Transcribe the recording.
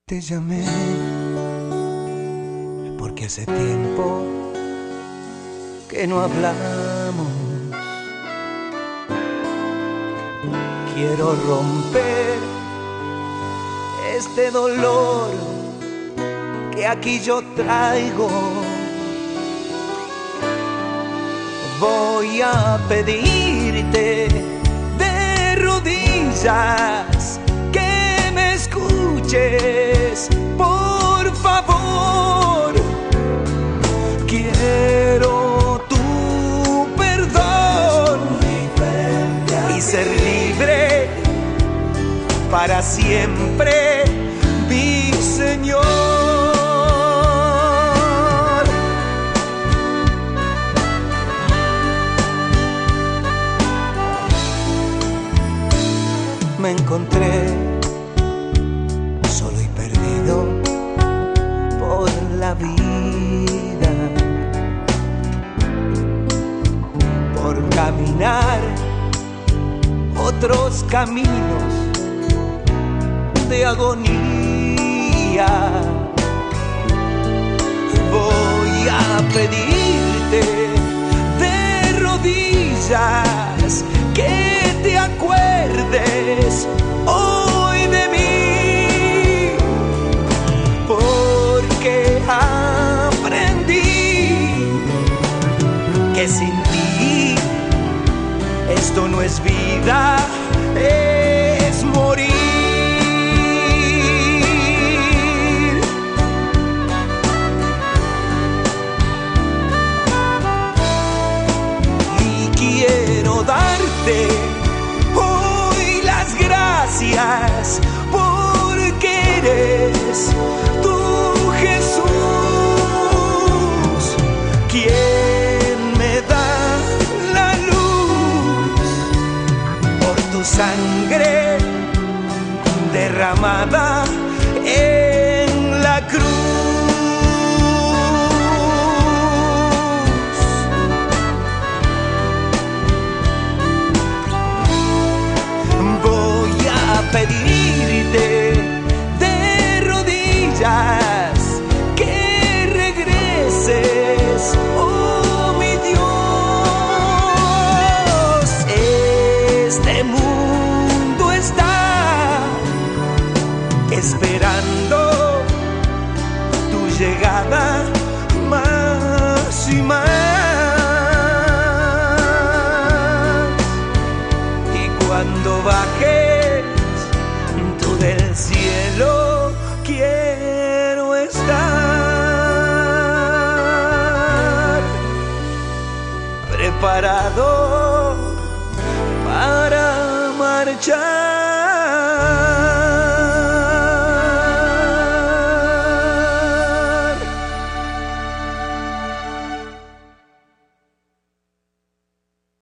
Te llamé porque hace tiempo que no hablamos. Quiero romper este dolor que aquí yo traigo. Voy a pedirte de rodillas que me escuches, por favor. Quiero tu perdón y ser libre para siempre, mi Señor. Me encontré solo y perdido por la vida, por caminar otros caminos de agonía. Voy a pedirte de rodillas que te acuerdes hoy de mí, porque aprendí que sin ti esto no es vida, es morir. Y quiero darte hoy las gracias porque eres tú, Jesús, quien me da la luz por tu sangre derramada en la cruz. Voy a pedirte de rodillas que regreses, oh mi Dios. Este mundo está esperando tu llegada más y más. Y cuando bajes tú del cielo, quiero estar preparado para marchar.